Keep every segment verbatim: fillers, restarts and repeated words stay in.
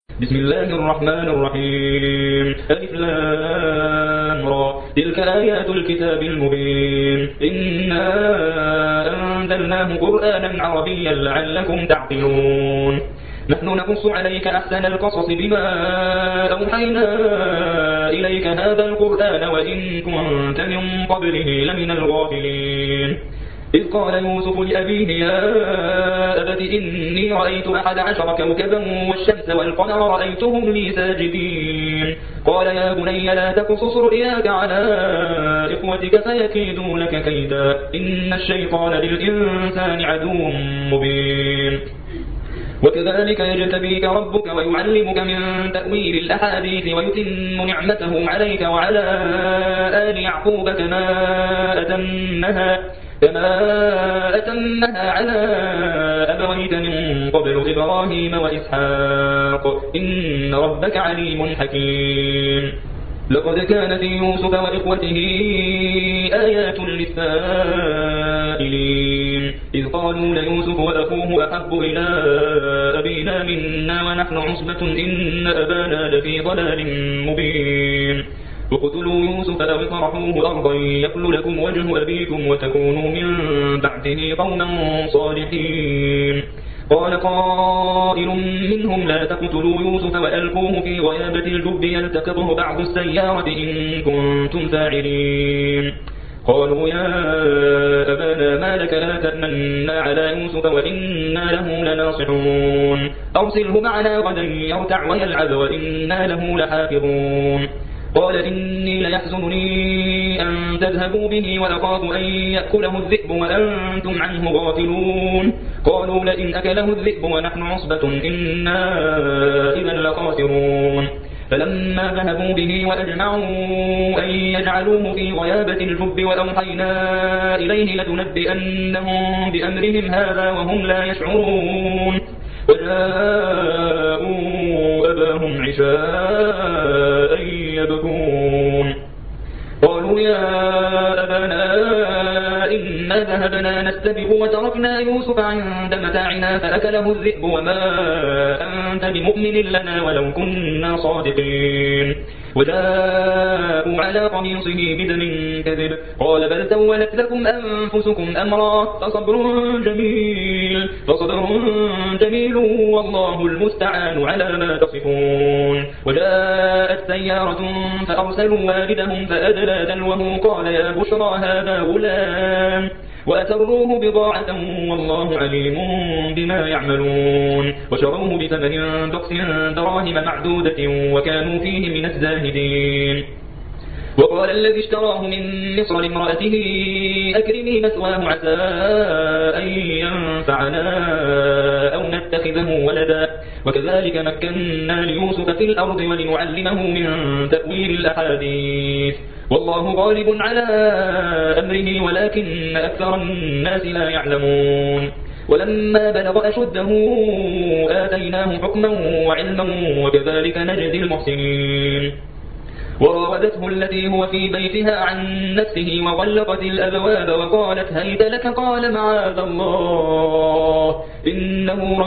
بسم الله الرحمن الرحيم. ألف لام را. تلك آيات الكتاب المبين. إنا أنزلناه قرآنا عربيا لعلكم تعقلون. نحن نقص عليك أحسن القصص بما أوحينا إليك هذا القرآن وإن كنت من قبله لمن الغافلين. إذ قال يوسف لأبيه يا أبت إني رأيت أحد عشر كوكبا والشمس والقمر رأيتهم لي ساجدين. قال يا بني لا تقصص رؤياك على إخوتك فيكيدوا لك كيدا إن الشيطان للإنسان عدو مبين. وكذلك يجتبيك ربك ويعلمك من تأويل الأحاديث ويتم نعمته عليك وعلى آل يعقوب كما أتمها كما أتمها على أبويك من قبل إبراهيم وإسحاق إن ربك عليم حكيم. لقد كان في يوسف وإخوته آيات للسائلين إذ قالوا ليوسف وأخوه أحب إلى أبينا منا ونحن عصبة إن أبانا لفي ضلال مبين. اقتلوا يوسف أو اطرحوه أرضا يخل لكم وجه أبيكم وتكونوا من بعده قوما صالحين. قال قائل منهم لا تقتلوا يوسف وألقوه في غيابة الجب يلتقطه بعض السيارة إن كنتم فاعلين. قالوا يا أبانا ما لك لا تأمنا على يوسف وإنا له لناصحون أرسله معنا غدا يرتع ويلعب وإنا له لحافظون. قال إني ليحزنني أن تذهبوا به وأخاف أن يأكله الذئب وأنتم عنه غافلون. قالوا لئن أكله الذئب ونحن عصبة إنا إذا لخاسرون. فلما ذهبوا به وأجمعوا أن يجعلوه في غيابة الجب وأوحينا إليه لتنبئنهم بأمرهم هذا وهم لا يشعرون. وجاءوا أباهم عشاء يبكون. قالوا يا أبانا إنا ذهبنا نستبق وتركنا يوسف عند متاعنا فأكله الذئب وما أنت بمؤمن لنا ولو كنا صادقين. وجاءوا على قميصه بدم كذب قال بل سولت لكم أنفسكم أمرا فصبر جميل فصبر جميل والله المستعان على ما تصفون. وجاءت سيارة فأرسلوا والدهم فأدلى دلوه قال يا بشرى هذا غلام وأسروه بضاعة والله عليم بما يعملون. وشروه بثمن بخس دراهم معدودة وكانوا فيه من الزاهدين. وقال الذي اشتراه من مصر لامرأته أكرمي مثواه عسى أن ينفعنا أو نتخذه ولدا وكذلك مكنا ليوسف في الأرض ولنعلمه من تأويل الأحاديث والله غالب على أمره ولكن أكثر الناس لا يعلمون. ولما بلغ أشده آتيناه حكما وعلما وكذلك نجزي المحسنين. وراودته التي هو في بيتها عن نفسه وغلقت الأبواب وقالت هيت لك قال معاذ الله إنه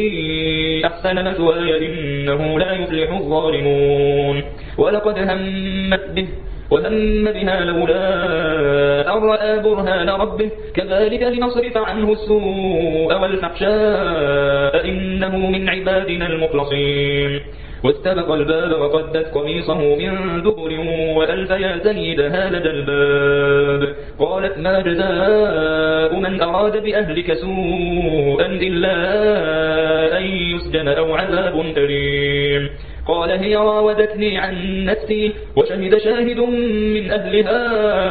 ربي أحسن مثواي إنه لا يفلح الظالمون. ولقد همت به وهم بها لولا أن رأى برهان ربه كذلك لنصرف عنه السوء والفحشاء إنه من عبادنا المخلصين. واستبق الباب وقدت قميصه من دبر وألف يا سيدها لدى الباب. قالت ما جزاء من أراد بأهلك سوءا إلا أن يسجن أو عذاب أليم. قال هي راودتني عن نفسي وشهد شاهد من أهلها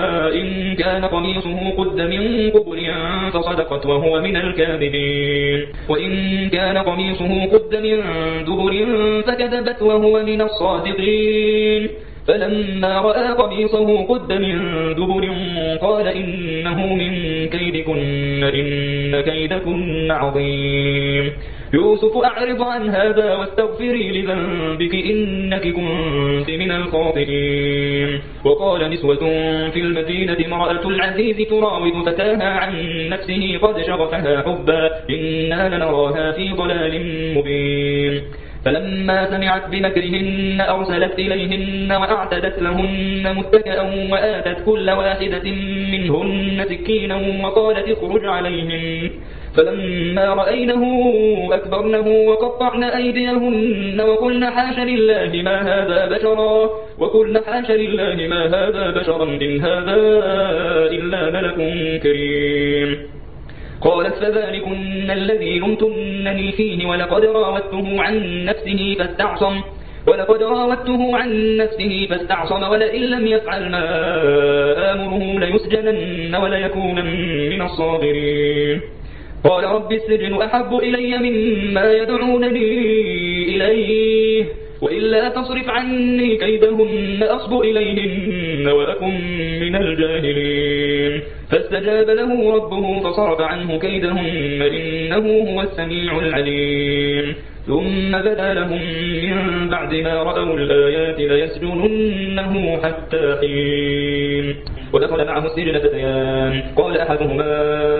إن كان قميصه قد من قبل فصدقت وهو من الكاذبين وإن كان قميصه قد من دبر فكذبت وهو من الصادقين. فلما رأى قميصه قد من دبر قال إنه من كيدكن إن كيدكن عظيم. يوسف أعرض عن هذا واستغفري لذنبك إنك كنت من الخاطئين. وقال نسوة في المدينة امرأة العزيز تراود فتاها عن نفسه قد شغفها حبا إنا لنراها في ضلال مبين. فلما سمعت بمكرهن أرسلت إليهن وأعتدت لهن متكئا وآتت كل واحدة منهن سكينا وقالت اخرج عليهن فلما رأينه أكبرنه وقطعن أيديهن وقلن حاش لله ما هذا بشرا وقلن حاش لله ما هذا بشرا إن هذا إلا ملك كريم. قالت فذلكن الذي لمتنني فيه ولقد راودته عن نفسه فاستعصم ولقد راودته عن نفسه فاستعصم ولئن لم يفعل ما آمره ليسجنن وليكون من الصاغرين. قال رب السجن أحب إلي مما يدعونني إليه وإلا تصرف عني كيدهن أصب إليهن وأكن من الجاهلين. فاستجاب له ربه فصرف عنه كيدهن إنه هو السميع العليم. ثم بدا لهم من بعد ما رأوا الآيات ليسجننه حتى حين. ودخل معه السجن فتيان قال أحدهما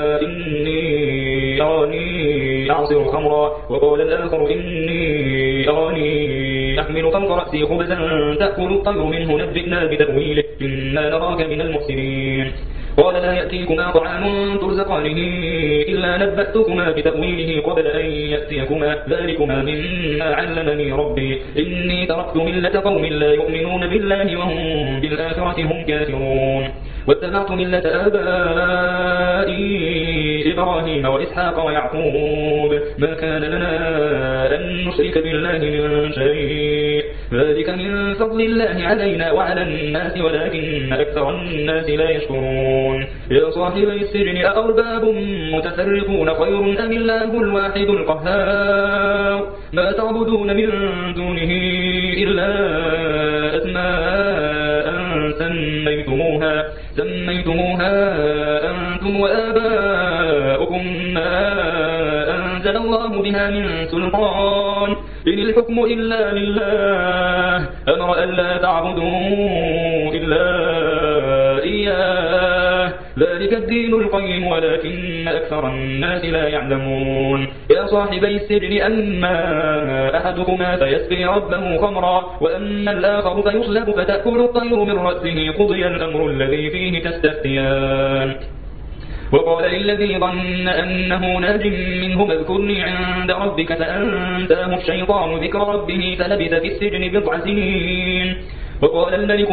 إني أراني أعصر خمرا وقال الآخر إني أراني أحمل فوق رأسي خبزا تأكل الطير منه نبئنا بتأويله إنا نراك من المحسنين. قال لا يأتيكما طعام ترزقانه إلا نبأتكما بتأويله قبل أن يأتيكما ذلكما مما علمني ربي إني تركت ملة قوم لا يؤمنون بالله وهم بالآخرة هم كافرون واتبعت ملة آبائي إبراهيم وإسحاق ويعقوب ما كان لنا أن نشرك بالله من شيء ذلك من فضل الله علينا وعلى الناس ولكن أكثر الناس لا يشكرون. يا صاحبي السجن أأرباب متفرقون خير أم الله الواحد القهار ما تعبدون من دونه إلا أسماء سميتموها سميتموها أنتم وآباؤكم ما أنزل الله بها من سلطان إن الحكم إلا لله أمر أن لا تعبدوا إلا إياه ذلك الدين القيم ولكن أكثر الناس لا يعلمون. يا صاحبي السجن أما أحدكما فيسقي ربه خمرا وأما الآخر فيصلب فتأكل الطير من رأسه قضي الأمر الذي فيه تستفتيان. وقال للذي ظن أنه ناج منه اذكرني عند ربك فأنساه الشيطان ذكر ربه فلبث في السجن بضع سنين. وقال الملك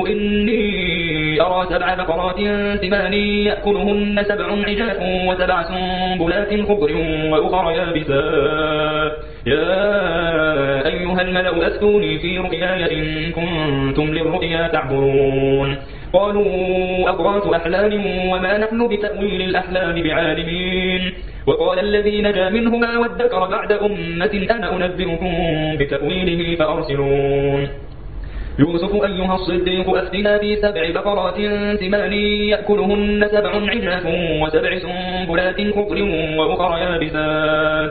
إني أرى سبع بقرات ثمان يأكلهن سبع عجاف وسبع سنبلات خضر وأخر يابسات يا أيها الملأ أفتوني في رؤياي إن كنتم للرؤيا تعبرون. قالوا أضغاث أحلام وما نحن بتأويل الأحلام بعالمين. وقال الذي نجا منهما وادكر بعد أمة أنا أنبئكم بتأويله فأرسلون. يوسف أيها الصديق أفتنا في سبع بقرات ثمان يأكلهن سبع عجاف وسبع سنبلات خضر وأخر يابسات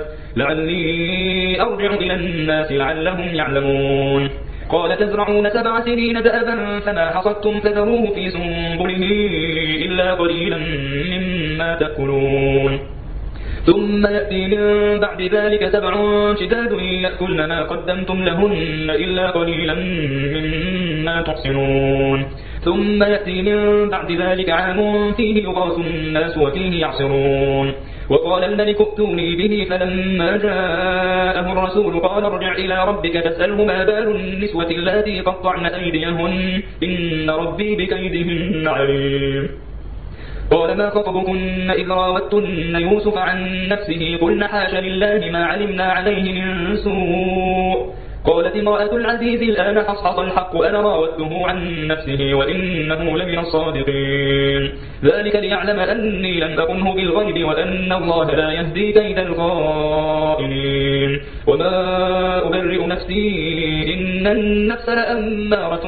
لعلي أرجع إلى الناس لعلهم يعلمون. قال تزرعون سبع سنين دأبا فما حصدتم فذروه في سنبله إلا قليلا مما تأكلون. ثم يأتي من بعد ذلك سبع شداد يأكلن ما قدمتم لهن إلا قليلا مما تحصنون. ثم يأتي من بعد ذلك عام فيه يغاث الناس وفيه يعصرون. وقال الملك ائتوني به فلما جاءه الرسول قال ارجع إلى ربك فاسأله ما بال النسوة اللاتي قطعن أيديهن إن ربي بكيدهن عليم. قال ما خطبكن إذ راوتن يوسف عن نفسه قلن حاش لله ما علمنا عليه من سوء. قالت امرأة العزيز الآن حصحص الحق أنا راودته عن نفسه وإنه لمن الصادقين. ذلك ليعلم أني لم أخنه بالغيب وأن الله لا يهدي كيد الخائنين. وما أبرئ نفسي إن النفس لأمارة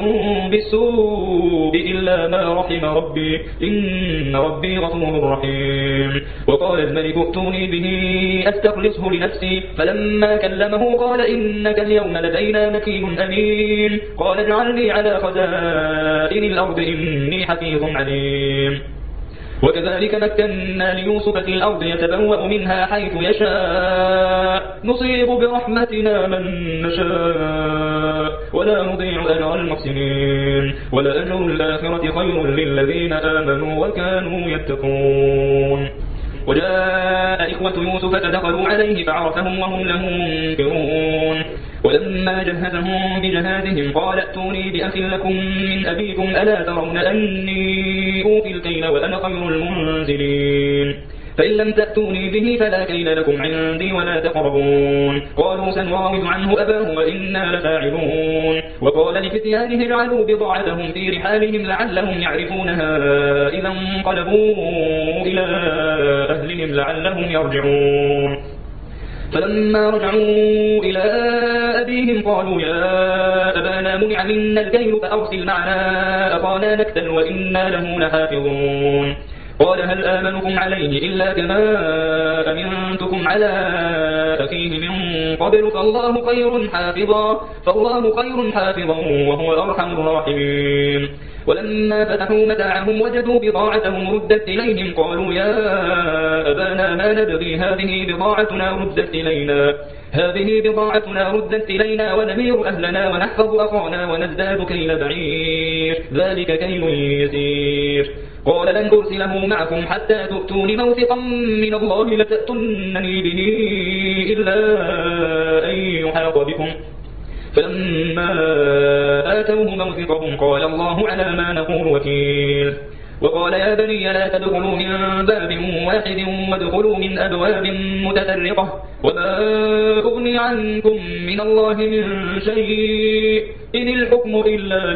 بالسوء إلا ما رحم ربي إن ربي غفور رحيم. وقال الملك ائتوني به أستخلصه لنفسي فلما كلمه قال إنك اليوم لدينا مكين أمين. قال اجعلني على خزائن الأرض إني حفيظ عليم. وكذلك مكنا ليوسف في الأرض يتبوأ منها حيث يشاء نصيب برحمتنا من نشاء ولا نضيع أجر المحسنين ولأجر الآخرة خير للذين آمنوا وكانوا يتقون. وجاء إخوة يوسف فدخلوا عليه فعرفهم وهم له منكرون. ولما جهزهم بجهازهم قال ائتوني بأخ لكم من أبيكم ألا ترون أني أوفي الكيل وأنا خير المنزلين فإن لم تأتوني به فلا كيل لكم عندي ولا تقربون. قالوا سنراود عنه أباه وإنا لفاعلون. وقال لفتيانه اجعلوا بضاعتهم في رحالهم لعلهم يعرفونها إذا انقلبوا إلى أهلهم لعلهم يرجعون. فلما رجعوا إلى أبيهم قالوا يا أبانا منع منا الكيل فأرسل معنا أخانا نكتل وإنا له لحافظون. قال هل آمنكم عليه إلا كما أمنتكم على أخيه من قبل فالله خير حافظا فالله خير حافظا وهو أرحم الراحمين. ولما فتحوا متاعهم وجدوا بضاعتهم ردت إليهم قالوا يا أبانا ما نبغي هذه بضاعتنا ردت إلينا هذه بضاعتنا ردت إلينا ونمير أهلنا ونحفظ أخانا ونزداد كيل بعير ذلك كيل يسير. قال لن أرسله معكم حتى تؤتون موثقا من الله لتأتنني به إلا أن يحاط بكم. فلما آتوه موثقهم قال الله على ما نقول وكيل. وقال يا بني لا تدخلوا من باب واحد وادخلوا من أبواب متفرقة وما أغني عنكم من الله من شيء إن الحكم إلا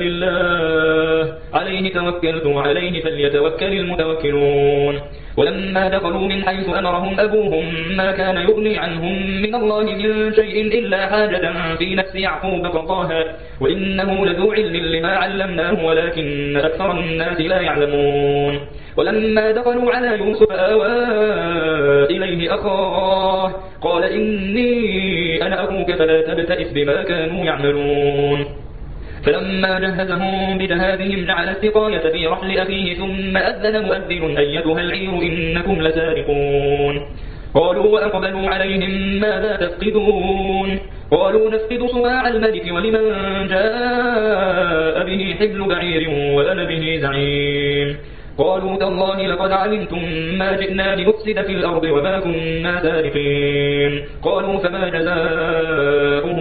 لله عليه توكلت وعليه فليتوكل المتوكلون. ولما دخلوا من حيث أمرهم أبوهم ما كان يغني عنهم من الله من شيء إلا حاجة في نفس يعقوب قضاها وإنه لذو علم لما علمناه ولكن أكثر الناس لا يعلمون. ولما دخلوا على يوسف آوى إليه أخاه قال إني أنا أخوك فلا تبتئس بما كانوا يعملون. فلما جهزهم بجهازهم جعل السقاية في رحل أخيه ثم أذن مؤذن أيتها العير إنكم لسارقون. قالوا وأقبلوا عليهم ماذا تفقدون قالوا نفقد صواع الملك ولمن جاء به حبل بعير وأنا به زعيم. قالوا تالله لقد علمتم ما جئنا لنفسد في الأرض وما كنا سارقين. قالوا فما جزاؤه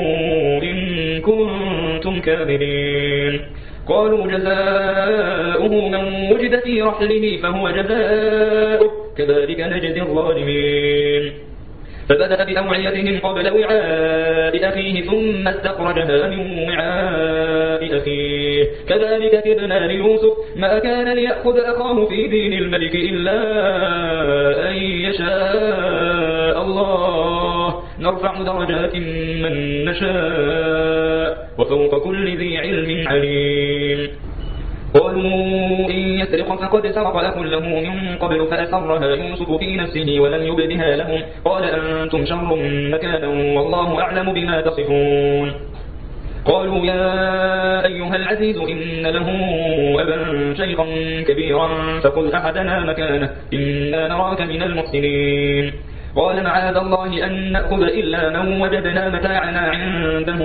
إن كنتم كاذبين. قالوا جزاؤه من وجد في رحله فهو جزاؤه كذلك نجزي الظالمين. فبدأ بأوعيتهم قبل وعاء أخيه ثم استخرجها من وعاء أخيه كذلك كدنا ليوسف ما كان ليأخذ أخاه في دين الملك إلا أن يشاء الله نرفع درجات من نشاء وفوق كل ذي علم عليم. قالوا إن يسرق فقد سرق أخ له من قبل فأسرها يوسف في نفسه ولم يبدها لهم قال أنتم شر مكانا والله أعلم بما تصفون. قالوا يا أيها العزيز إن له أبا شيخا كبيرا فخذ أحدنا مكانه إنا نراك من المحسنين. قال معاذ الله أن نأخذ إلا من وجدنا متاعنا عنده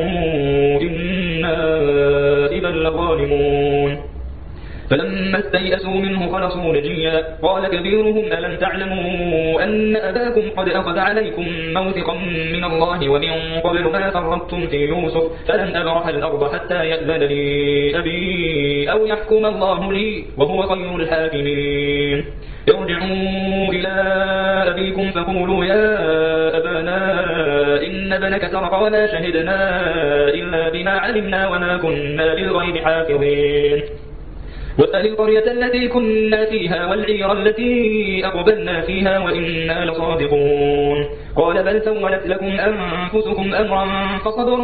إنا إذا لظالمون. فلما استيئسوا منه خلصوا نجيا قال كبيرهم ألم تعلموا أن أباكم قد أخذ عليكم موثقا من الله ومن قبل ما فرطتم في يوسف فلن أبرح الأرض حتى يأذن لي أبي أو يحكم الله لي وهو خير الحاكمين. ارجعوا إلى أبيكم فقولوا يا أبانا إن ابنك سرق وما شهدنا إلا بما علمنا وما كنا للغيب حافظين. واسأل القرية التي كنا فيها والعير التي أقبلنا فيها وإنا لصادقون. قال بل سولت لكم أنفسكم أمرا فصبر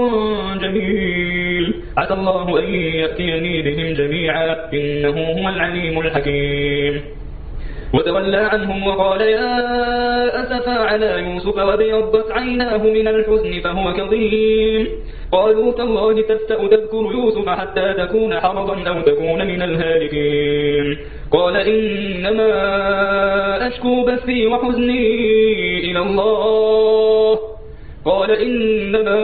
جميل عسى الله أن يأتيني بهم جميعا إنه هو العليم الحكيم. وتولى عنهم وقال يا أسفا على يوسف وابيضت عيناه من الحزن فهو كظيم. قالوا تالله تفتأ تذكر يوسف حتى تكون حرضا أو تكون من الهالكين. قال إنما أشكو بثي وحزني إلى الله قال إنما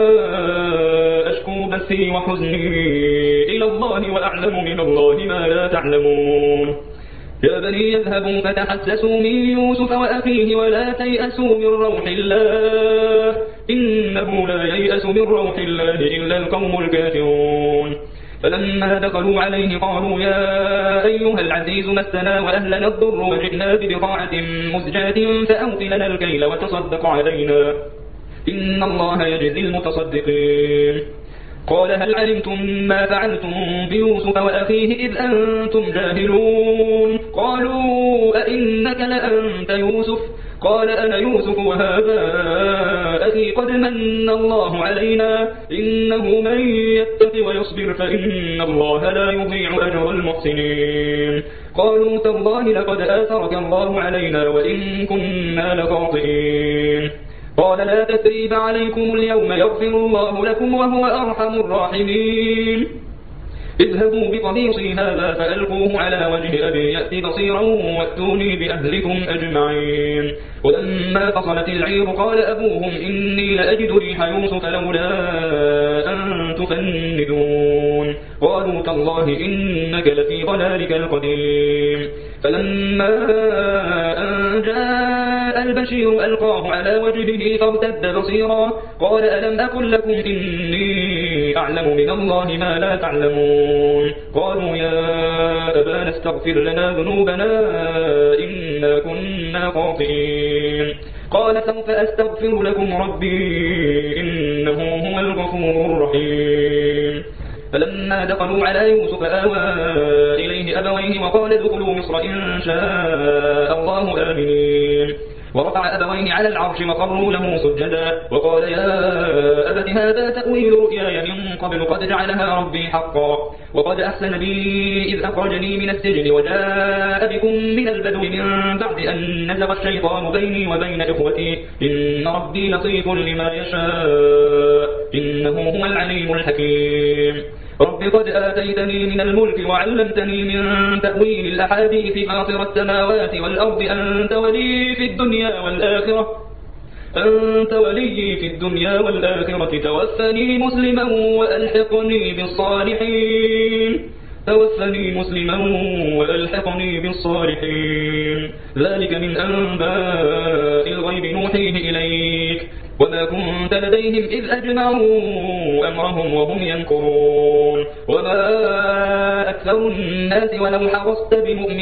أشكو بثي وحزني إلى الله وأعلم من الله ما لا تعلمون. يا بني يذهبوا فتحسسوا من يوسف وأخيه ولا تيأسوا من روح الله إنه لا ييأس من روح الله إلا القوم الكافرون. فلما دخلوا عليه قالوا يا أيها العزيز مسنا وأهلنا الضر وجئنا ببضاعة مزجاة فأوف لنا الكيل وتصدق علينا إن الله يجزي المتصدقين. قال هل علمتم ما فعلتم بيوسف وأخيه إذ أنتم جاهلون؟ قالوا أئنك لأنت يوسف؟ قال أنا يوسف وهذا أخي قد من الله علينا إنه من يتق ويصبر فإن الله لا يضيع أجر المحسنين. قالوا تالله لقد آثرك الله علينا وإن كنا لخاطئين. قال لا تثريب عليكم اليوم يغفر الله لكم وهو أرحم الراحمين. اذهبوا بقميصي هذا فألقوه على وجه أبي يأتي بصيرا واتوني بأهلكم أجمعين. ولما فصلت العير قال أبوهم إني لأجد ريح يوسف لولا أن تفندون. قالوا تالله إنك لفي ضلالك القديم. فلما أن جاء البشير ألقاه على وجهه فارتد بصيرا قال ألم أقل لكم إني أعلم من الله ما لا تعلمون. قالوا يا أبانا استغفر لنا ذنوبنا إنا كنا خاطئين. قال سوف أستغفر لكم ربي إنه هو الغفور الرحيم. فلما دخلوا على يوسف آوى إليه أبويه وقال ادخلوا مصر إن شاء الله آمنين. ورفع أبويه على العرش وخروا له سجدا وقال يا أبت هذا تأويل رؤياي من قبل قد جعلها ربي حقا وقد أحسن بي إذ أخرجني من السجن وجاء بكم من البدو من بعد أن نزغ الشيطان بيني وبين إخوتي إن ربي لطيف لما يشاء إنه هو العليم الحكيم. رب قد آتيتني من الملك وعلمتني من تأويل الأحاديث فاطر السماوات والأرض أنت ولي في الدنيا والآخرة أنت ولي في الدنيا والآخرة توفني مسلما وألحقني بالصالحين توفني مسلما وألحقني بالصالحين. ذلك من أنباء الغيب نوحيه إليك وما كنت لديهم إذ أجمعوا أمرهم وهم ينكرون. وما أكثر الناس ولو حرصت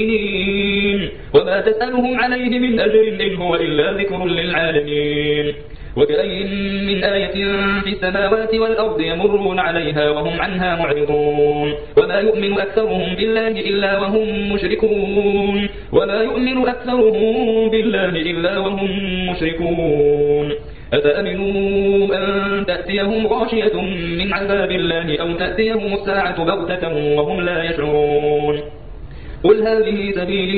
بمؤمنين وما تسألهم عليه من أجر إن هو إلا ذكر للعالمين. وكأي من آية في السماوات والأرض يمرون عليها وهم عنها معرضون. وما يؤمن أكثرهم بالله إلا وهم مشركون وما يؤمن أكثرهم بالله إلا وهم مشركون. أفأمنوا أن تأتيهم غاشية من عذاب الله أو تأتيهم الساعة بغتة وهم لا يشعرون. قل هذه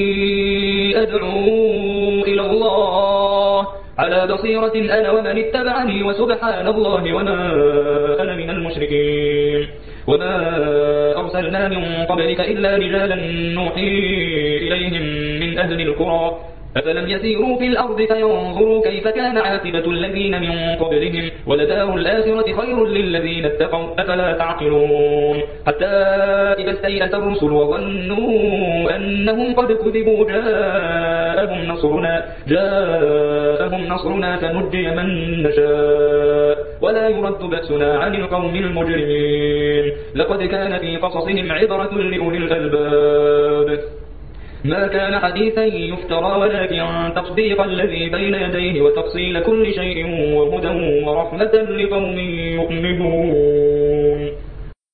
سبيلي أدعو إلى الله على بصيرة أنا ومن اتبعني وسبحان الله وما أنا من المشركين. وما أرسلنا من قبلك إلا رجالا نوحي إليهم من أهل القرى أفلم يسيروا في الأرض فينظروا كيف كان عاقبة الذين من قبلهم ولدار الآخرة خير للذين اتقوا أفلا تعقلون. حتى إذا استيأس الرسل وظنوا أنهم قد كذبوا جاءهم نصرنا جاءهم نصرنا فنجي من نشاء ولا يرد بأسنا عن القوم المجرمين. لقد كان في قصصهم عبرة لأولي الألباب ما كان حديثا يفترى ولكن تصديق الذي بين يديه وتفصيل كل شيء وهدى ورحمة لقوم يؤمنون.